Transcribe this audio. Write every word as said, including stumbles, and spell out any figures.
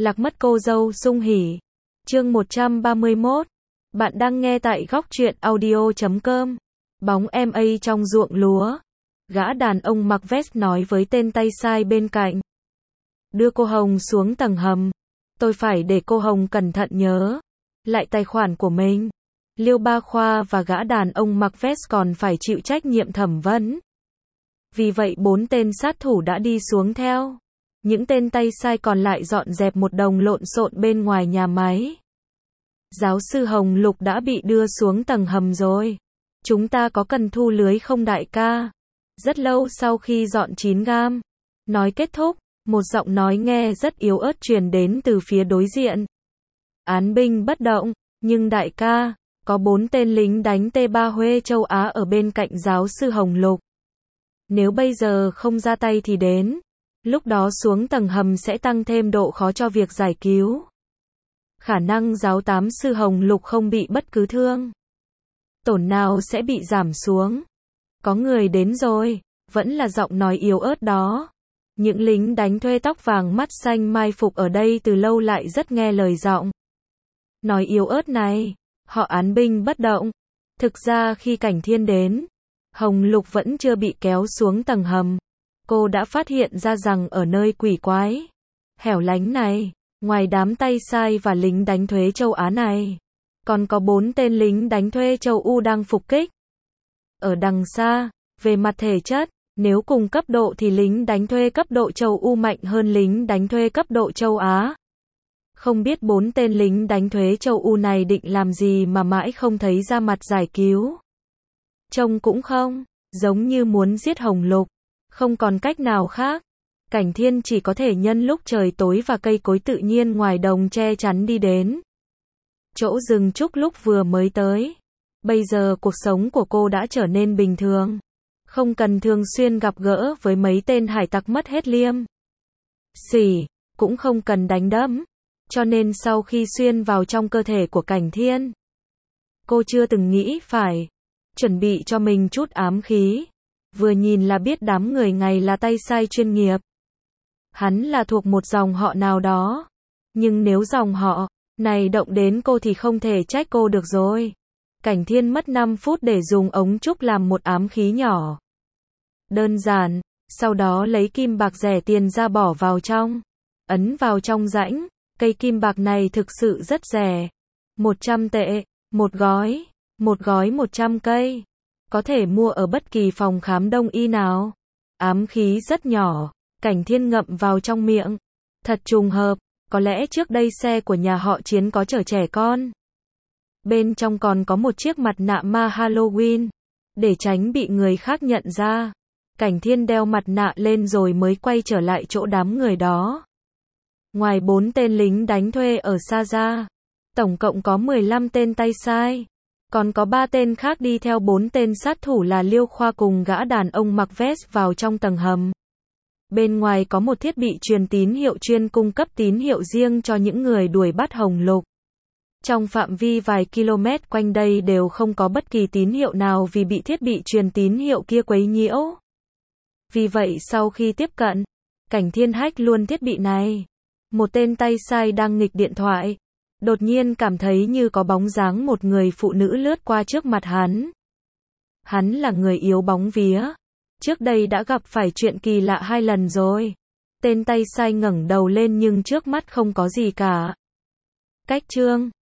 Lạc mất cô dâu sung hỉ. Chương một trăm ba mươi mốt. Bạn đang nghe tại góc truyện audio chấm com. Bóng em a trong ruộng lúa. Gã đàn ông mặc vest nói với tên tay sai bên cạnh. Đưa cô Hồng xuống tầng hầm. Tôi phải để cô Hồng cẩn thận nhớ lại tài khoản của mình. Liêu Ba Khoa và gã đàn ông mặc vest còn phải chịu trách nhiệm thẩm vấn. Vì vậy bốn tên sát thủ đã đi xuống theo. Những tên tay sai còn lại dọn dẹp một đồng lộn xộn bên ngoài nhà máy. Giáo sư Hồng Lục đã bị đưa xuống tầng hầm rồi. Chúng ta có cần thu lưới không đại ca? Rất lâu sau khi dọn chín gam. Nói kết thúc, một giọng nói nghe rất yếu ớt truyền đến từ phía đối diện. Án binh bất động, nhưng đại ca, có bốn tên lính đánh T ba Huê châu Á ở bên cạnh giáo sư Hồng Lục. Nếu bây giờ không ra tay thì đến lúc đó xuống tầng hầm sẽ tăng thêm độ khó cho việc giải cứu. Khả năng giáo tám sư Hồng Lục không bị bất cứ thương tổn nào sẽ bị giảm xuống. Có người đến rồi, vẫn là giọng nói yếu ớt đó. Những lính đánh thuê tóc vàng mắt xanh mai phục ở đây từ lâu lại rất nghe lời giọng nói yếu ớt này. Họ án binh bất động. Thực ra khi Cảnh Thiên đến, Hồng Lục vẫn chưa bị kéo xuống tầng hầm. Cô đã phát hiện ra rằng ở nơi quỷ quái, hẻo lánh này, ngoài đám tay sai và lính đánh thuê châu Á này, còn có bốn tên lính đánh thuê châu U đang phục kích. Ở đằng xa, về mặt thể chất, nếu cùng cấp độ thì lính đánh thuê cấp độ châu U mạnh hơn lính đánh thuê cấp độ châu Á. Không biết bốn tên lính đánh thuê châu U này định làm gì mà mãi không thấy ra mặt giải cứu. Trông cũng không giống như muốn giết Hồng Lục. Không còn cách nào khác. Cảnh Thiên chỉ có thể nhân lúc trời tối và cây cối tự nhiên ngoài đồng che chắn đi đến chỗ rừng trúc lúc vừa mới tới. Bây giờ cuộc sống của cô đã trở nên bình thường. Không cần thường xuyên gặp gỡ với mấy tên hải tặc mất hết liêm sỉ, cũng không cần đánh đấm. Cho nên sau khi xuyên vào trong cơ thể của Cảnh Thiên, cô chưa từng nghĩ phải chuẩn bị cho mình chút ám khí. Vừa nhìn là biết đám người này là tay sai chuyên nghiệp. Hắn là thuộc một dòng họ nào đó. Nhưng nếu dòng họ này động đến cô thì không thể trách cô được rồi. Cảnh Thiên mất năm phút để dùng ống trúc làm một ám khí nhỏ. Đơn giản, sau đó lấy kim bạc rẻ tiền ra bỏ vào trong. Ấn vào trong rãnh, cây kim bạc này thực sự rất rẻ. một trăm tệ, một gói, một gói một trăm cây. Có thể mua ở bất kỳ phòng khám đông y nào. Ám khí rất nhỏ, Cảnh Thiên ngậm vào trong miệng. Thật trùng hợp, có lẽ trước đây xe của nhà họ Chiến có chở trẻ con. Bên trong còn có một chiếc mặt nạ ma Halloween. Để tránh bị người khác nhận ra, Cảnh Thiên đeo mặt nạ lên rồi mới quay trở lại chỗ đám người đó. Ngoài bốn tên lính đánh thuê ở xa ra, tổng cộng có mười lăm tên tay sai. Còn có ba tên khác đi theo bốn tên sát thủ là Liêu Khoa cùng gã đàn ông mặc vest vào trong tầng hầm. Bên ngoài có một thiết bị truyền tín hiệu chuyên cung cấp tín hiệu riêng cho những người đuổi bắt Hồng Lục. Trong phạm vi vài km quanh đây đều không có bất kỳ tín hiệu nào vì bị thiết bị truyền tín hiệu kia quấy nhiễu. Vì vậy sau khi tiếp cận, Cảnh Thiên hack luôn thiết bị này. Một tên tay sai đang nghịch điện thoại. Đột nhiên cảm thấy như có bóng dáng một người phụ nữ lướt qua trước mặt hắn. Hắn là người yếu bóng vía. Trước đây đã gặp phải chuyện kỳ lạ hai lần rồi. Tên tay sai ngẩng đầu lên nhưng trước mắt không có gì cả. Cách chương